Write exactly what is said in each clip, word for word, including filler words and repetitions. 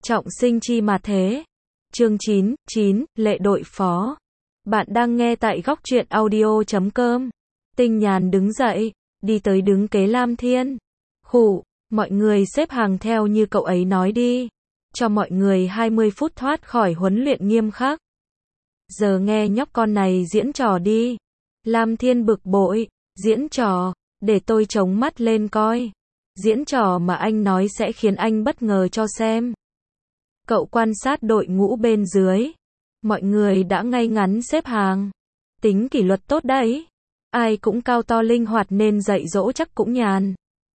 Trọng sinh chi mà thế. Chương chín, chín, Lệ đội phó. Bạn đang nghe tại góc truyện audio chấm com. Tinh Nhàn đứng dậy, đi tới đứng kế Lam Thiên. Khụ, mọi người xếp hàng theo như cậu ấy nói đi. Cho mọi người hai mươi phút thoát khỏi huấn luyện nghiêm khắc. Giờ nghe nhóc con này diễn trò đi. Lam Thiên bực bội, diễn trò, để tôi chống mắt lên coi. Diễn trò mà anh nói sẽ khiến anh bất ngờ cho xem. Cậu quan sát đội ngũ bên dưới. Mọi người đã ngay ngắn xếp hàng. Tính kỷ luật tốt đấy. Ai cũng cao to linh hoạt nên dạy dỗ chắc cũng nhàn.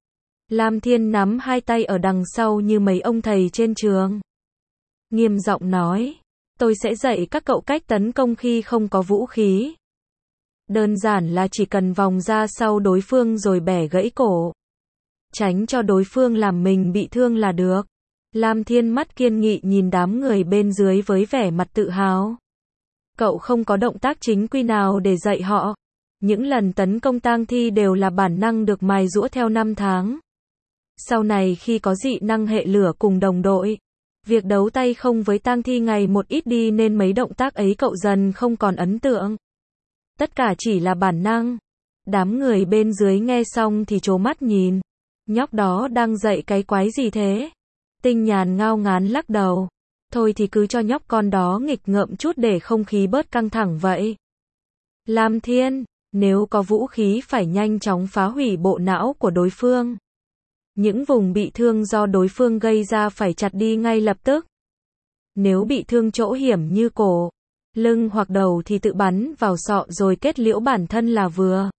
Lam Thiên nắm hai tay ở đằng sau như mấy ông thầy trên trường. Nghiêm giọng nói, tôi sẽ dạy các cậu cách tấn công khi không có vũ khí. Đơn giản là chỉ cần vòng ra sau đối phương rồi bẻ gãy cổ. Tránh cho đối phương làm mình bị thương là được. Lam Thiên mắt kiên nghị nhìn đám người bên dưới với vẻ mặt tự hào. Cậu không có động tác chính quy nào để dạy họ. Những lần tấn công tang thi đều là bản năng được mài giũa theo năm tháng. Sau này khi có dị năng hệ lửa cùng đồng đội, việc đấu tay không với tang thi ngày một ít đi nên mấy động tác ấy cậu dần không còn ấn tượng. Tất cả chỉ là bản năng. Đám người bên dưới nghe xong thì trố mắt nhìn. Nhóc đó đang dạy cái quái gì thế? Tinh Nhàn ngao ngán lắc đầu. Thôi thì cứ cho nhóc con đó nghịch ngợm chút để không khí bớt căng thẳng vậy. Lam Thiên, nếu có vũ khí phải nhanh chóng phá hủy bộ não của đối phương. Những vùng bị thương do đối phương gây ra phải chặt đi ngay lập tức. Nếu bị thương chỗ hiểm như cổ, lưng hoặc đầu thì tự bắn vào sọ rồi kết liễu bản thân là vừa.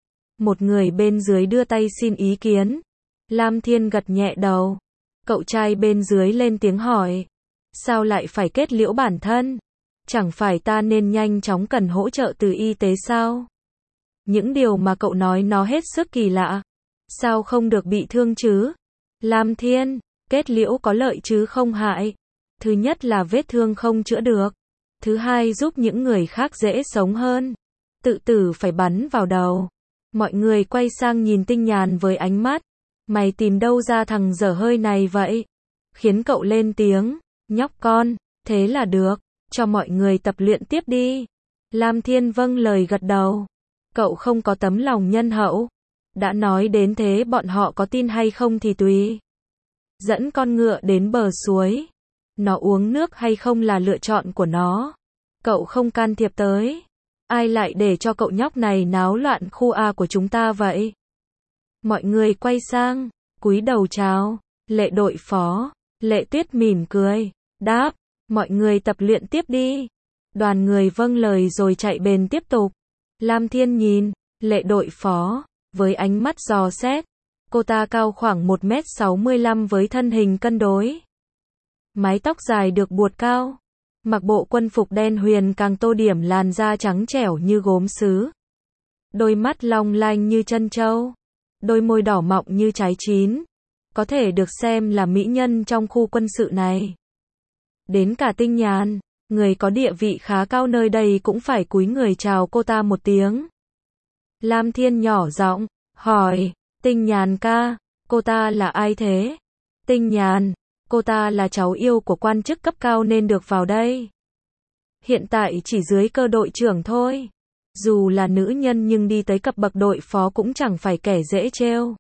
Một người bên dưới đưa tay xin ý kiến. Lam Thiên gật nhẹ đầu. Cậu trai bên dưới lên tiếng hỏi. Sao lại phải kết liễu bản thân? Chẳng phải ta nên nhanh chóng cần hỗ trợ từ y tế sao? Những điều mà cậu nói nó hết sức kỳ lạ. Sao không được bị thương chứ? Lam Thiên, kết liễu có lợi chứ không hại. Thứ nhất là vết thương không chữa được. Thứ hai giúp những người khác dễ sống hơn. Tự tử phải bắn vào đầu. Mọi người quay sang nhìn Tinh Nhàn với ánh mắt. Mày tìm đâu ra thằng dở hơi này vậy? Khiến cậu lên tiếng. Nhóc con, thế là được. Cho mọi người tập luyện tiếp đi. Lam Thiên vâng lời gật đầu. Cậu không có tấm lòng nhân hậu. Đã nói đến thế bọn họ có tin hay không thì tùy. Dẫn con ngựa đến bờ suối. Nó uống nước hay không là lựa chọn của nó. Cậu không can thiệp tới. Ai lại để cho cậu nhóc này náo loạn khu A của chúng ta vậy? Mọi người quay sang, cúi đầu chào. Lệ đội phó. Lệ Tuyết mỉm cười. Đáp, mọi người tập luyện tiếp đi. Đoàn người vâng lời rồi chạy bền tiếp tục. Lam Thiên nhìn, Lệ đội phó, với ánh mắt dò xét. Cô ta cao khoảng một mét sáu mươi lăm với thân hình cân đối. Mái tóc dài được buộc cao. Mặc bộ quân phục đen huyền càng tô điểm làn da trắng trẻo như gốm sứ. Đôi mắt long lanh như trân châu. Đôi môi đỏ mọng như trái chín. Có thể được xem là mỹ nhân trong khu quân sự này. Đến cả Tinh Nhàn, người có địa vị khá cao nơi đây cũng phải cúi người chào cô ta một tiếng. Lam Thiên nhỏ giọng hỏi, Tinh Nhàn ca, cô ta là ai thế? Tinh Nhàn, cô ta là cháu yêu của quan chức cấp cao nên được vào đây. Hiện tại chỉ dưới cơ đội trưởng thôi. Dù là nữ nhân nhưng đi tới cấp bậc đội phó cũng chẳng phải kẻ dễ trêu.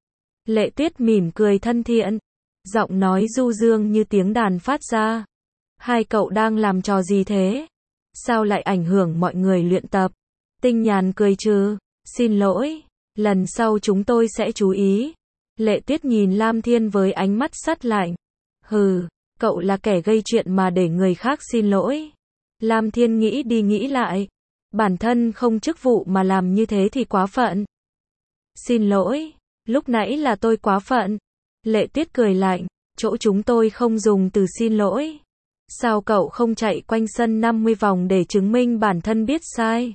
Lệ Tuyết mỉm cười thân thiện. Giọng nói du dương như tiếng đàn phát ra. Hai cậu đang làm trò gì thế? Sao lại ảnh hưởng mọi người luyện tập? Tinh Nhàn cười trừ. Xin lỗi. Lần sau chúng tôi sẽ chú ý. Lệ Tuyết nhìn Lam Thiên với ánh mắt sắt lạnh. Hừ, cậu là kẻ gây chuyện mà để người khác xin lỗi. Lam Thiên nghĩ đi nghĩ lại. Bản thân không chức vụ mà làm như thế thì quá phận. Xin lỗi, lúc nãy là tôi quá phận. Lệ Tuyết cười lạnh, chỗ chúng tôi không dùng từ xin lỗi. Sao cậu không chạy quanh sân năm mươi vòng để chứng minh bản thân biết sai?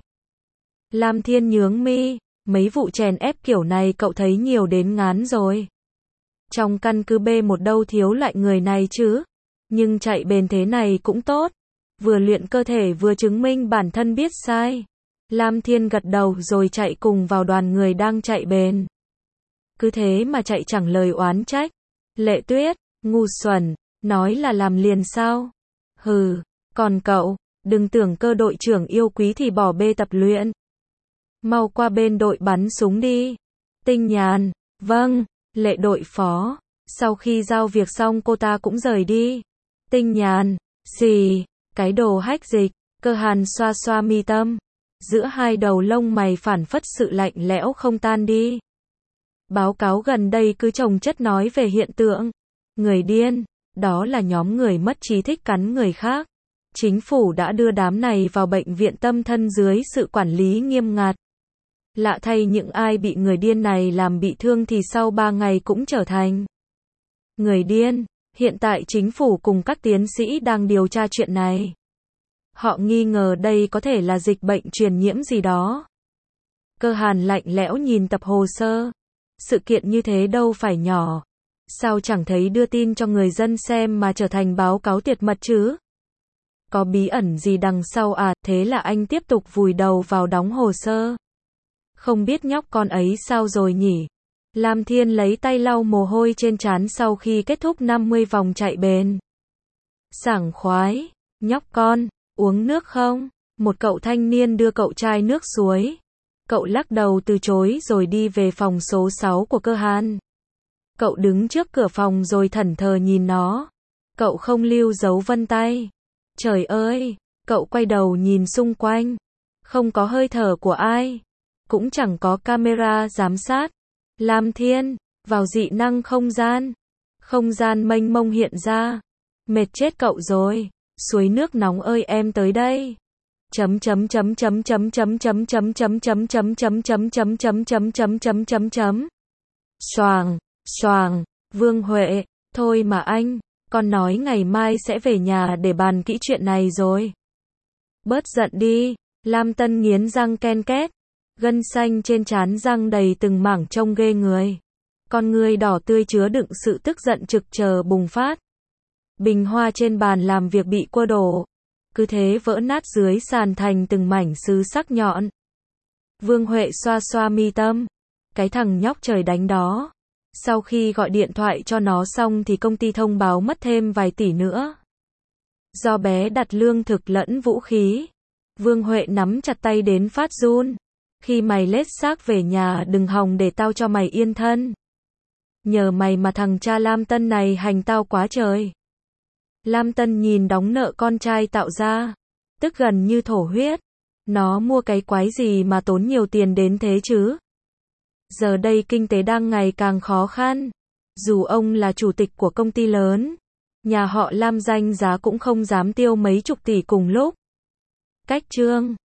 Lam Thiên nhướng mi, mấy vụ chèn ép kiểu này cậu thấy nhiều đến ngán rồi. Trong căn cứ B một đâu thiếu loại người này chứ. Nhưng chạy bền thế này cũng tốt. Vừa luyện cơ thể vừa chứng minh bản thân biết sai. Lam Thiên gật đầu rồi chạy cùng vào đoàn người đang chạy bền. Cứ thế mà chạy chẳng lời oán trách. Lệ Tuyết, ngu xuẩn, Nói là làm liền sao? Hừ, còn cậu, đừng tưởng cơ đội trưởng yêu quý thì bỏ bê tập luyện. Mau qua bên đội bắn súng đi. Tinh Nhàn, vâng, Lệ đội phó. Sau khi giao việc xong cô ta cũng rời đi. Tinh Nhàn, xì, cái đồ hách dịch. Cơ Hàn xoa xoa mi tâm. Giữa hai đầu lông mày phản phất sự lạnh lẽo không tan đi. Báo cáo gần đây cứ chồng chất nói về hiện tượng người điên, đó là nhóm người mất trí thích cắn người khác. Chính phủ đã đưa đám này vào bệnh viện tâm thân dưới sự quản lý nghiêm ngặt. Lạ thay những ai bị người điên này làm bị thương thì sau ba ngày cũng trở thành người điên. Hiện tại chính phủ cùng các tiến sĩ đang điều tra chuyện này. Họ nghi ngờ đây có thể là dịch bệnh truyền nhiễm gì đó. Cơ Hàn lạnh lẽo nhìn tập hồ sơ. Sự kiện như thế đâu phải nhỏ. Sao chẳng thấy đưa tin cho người dân xem mà trở thành báo cáo tuyệt mật chứ? Có bí ẩn gì đằng sau à? Thế là anh tiếp tục vùi đầu vào đóng hồ sơ. Không biết nhóc con ấy sao rồi nhỉ? Lam Thiên lấy tay lau mồ hôi trên trán sau khi kết thúc năm mươi vòng chạy bền. Sảng khoái, nhóc con, uống nước không? Một cậu thanh niên đưa cậu chai nước suối. Cậu lắc đầu từ chối rồi đi về phòng số sáu của Cơ Hàn. Cậu đứng trước cửa phòng rồi thẫn thờ nhìn nó. Cậu không lưu dấu vân tay. Trời ơi, cậu quay đầu nhìn xung quanh. Không có hơi thở của ai. Cũng chẳng có camera giám sát. Lam Thiên, vào dị năng không gian. Không gian mênh mông hiện ra. Mệt chết cậu rồi. Suối nước nóng ơi em tới đây. Chấm chấm chấm chấm chấm chấm chấm chấm chấm chấm chấm chấm chấm chấm chấm chấm chấm chấm chấm chấm. Xoàng, xoàng, Vương Huệ, thôi mà anh, con nói ngày mai sẽ về nhà để bàn kỹ chuyện này rồi. Bớt giận đi, Lam Tân nghiến răng ken két, gân xanh trên trán răng đầy từng mảng trông ghê người. Con ngươi đỏ tươi chứa đựng sự tức giận trực chờ bùng phát. Bình hoa trên bàn làm việc bị cua đổ. Cứ thế vỡ nát dưới sàn thành từng mảnh sứ sắc nhọn. Vương Huệ xoa xoa mi tâm. Cái thằng nhóc trời đánh đó. Sau khi gọi điện thoại cho nó xong thì công ty thông báo mất thêm vài tỷ nữa. Do bé đặt lương thực lẫn vũ khí. Vương Huệ nắm chặt tay đến phát run. Khi mày lết xác về nhà đừng hòng để tao cho mày yên thân. Nhờ mày mà thằng cha Lam Tân này hành tao quá trời. Lam Tân nhìn đóng nợ con trai tạo ra, tức gần như thổ huyết. Nó mua cái quái gì mà tốn nhiều tiền đến thế chứ? Giờ đây kinh tế đang ngày càng khó khăn. Dù ông là chủ tịch của công ty lớn, nhà họ Lam danh giá cũng không dám tiêu mấy chục tỷ cùng lúc. Cách chương